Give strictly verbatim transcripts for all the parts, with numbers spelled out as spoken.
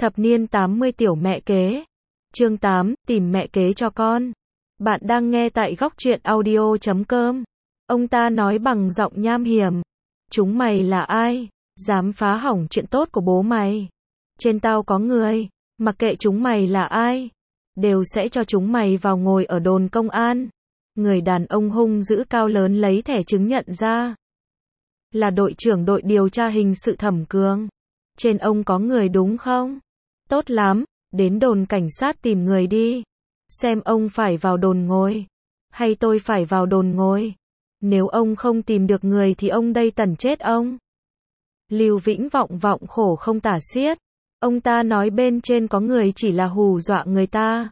Thập niên tám mươi tiểu mẹ kế. Chương tám, tìm mẹ kế cho con. Bạn đang nghe tại góc truyện audio chấm com. Ông ta nói bằng giọng nham hiểm. Chúng mày là ai? Dám phá hỏng chuyện tốt của bố mày. Trên tao có người, mặc kệ chúng mày là ai, đều sẽ cho chúng mày vào ngồi ở đồn công an. Người đàn ông hung dữ cao lớn lấy thẻ chứng nhận ra. Là đội trưởng đội điều tra hình sự Thẩm Cường. Trên ông có người đúng không? Tốt lắm, đến đồn cảnh sát tìm người đi. Xem ông phải vào đồn ngồi, hay tôi phải vào đồn ngồi. Nếu ông không tìm được người thì ông đây tẩn chết ông. Lưu Vĩnh vọng vọng khổ không tả xiết. Ông ta nói bên trên có người chỉ là hù dọa người ta.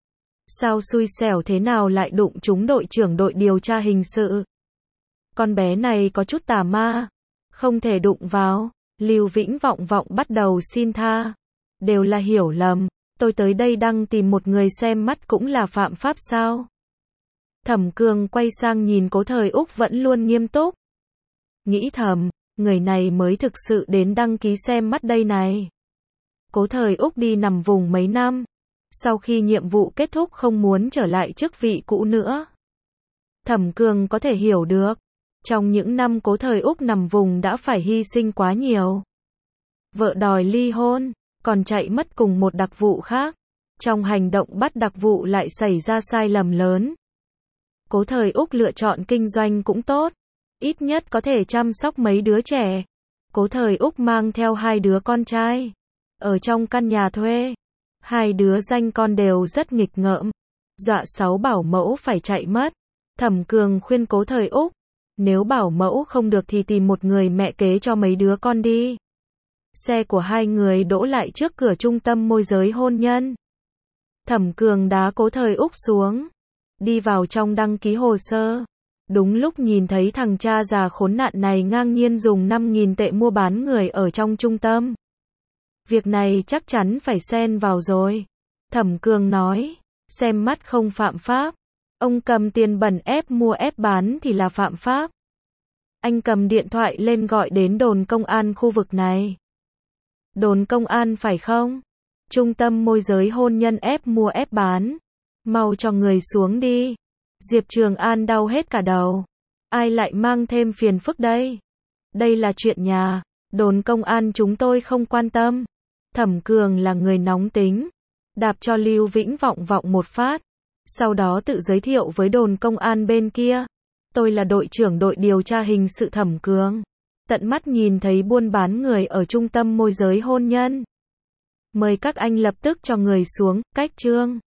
Sao xui xẻo thế nào lại đụng trúng đội trưởng đội điều tra hình sự? Con bé này có chút tà ma, không thể đụng vào. Lưu Vĩnh vọng vọng bắt đầu xin tha. Đều là hiểu lầm, tôi tới đây đang tìm một người xem mắt cũng là phạm pháp sao? Thẩm Cường quay sang nhìn Cố Thời Úc vẫn luôn nghiêm túc. Nghĩ thầm, người này mới thực sự đến đăng ký xem mắt đây này. Cố Thời Úc đi nằm vùng mấy năm, sau khi nhiệm vụ kết thúc không muốn trở lại chức vị cũ nữa. Thẩm Cường có thể hiểu được, trong những năm Cố Thời Úc nằm vùng đã phải hy sinh quá nhiều. Vợ đòi ly hôn, còn chạy mất cùng một đặc vụ khác. Trong hành động bắt đặc vụ lại xảy ra sai lầm lớn. Cố Thời Úc lựa chọn kinh doanh cũng tốt, ít nhất có thể chăm sóc mấy đứa trẻ. Cố Thời Úc mang theo hai đứa con trai, ở trong căn nhà thuê. Hai đứa danh con đều rất nghịch ngợm, dọa sáu bảo mẫu phải chạy mất. Thẩm Cường khuyên Cố Thời Úc, nếu bảo mẫu không được thì tìm một người mẹ kế cho mấy đứa con đi. Xe của hai người đỗ lại trước cửa trung tâm môi giới hôn nhân. Thẩm Cường đá Cố Thời Úc xuống, đi vào trong đăng ký hồ sơ. Đúng lúc nhìn thấy thằng cha già khốn nạn này ngang nhiên dùng năm nghìn tệ mua bán người ở trong trung tâm. Việc này chắc chắn phải xen vào rồi. Thẩm Cường nói, xem mắt không phạm pháp. Ông cầm tiền bẩn ép mua ép bán thì là phạm pháp. Anh cầm điện thoại lên gọi đến đồn công an khu vực này. Đồn công an phải không? Trung tâm môi giới hôn nhân ép mua ép bán. Mau cho người xuống đi. Diệp Trường An đau hết cả đầu. Ai lại mang thêm phiền phức đây? Đây là chuyện nhà, đồn công an chúng tôi không quan tâm. Thẩm Cường là người nóng tính, đạp cho Lưu Vĩnh vọng vọng một phát. Sau đó tự giới thiệu với đồn công an bên kia. Tôi là đội trưởng đội điều tra hình sự Thẩm Cường. Tận mắt nhìn thấy buôn bán người ở trung tâm môi giới hôn nhân. Mời các anh lập tức cho người xuống, cách chương.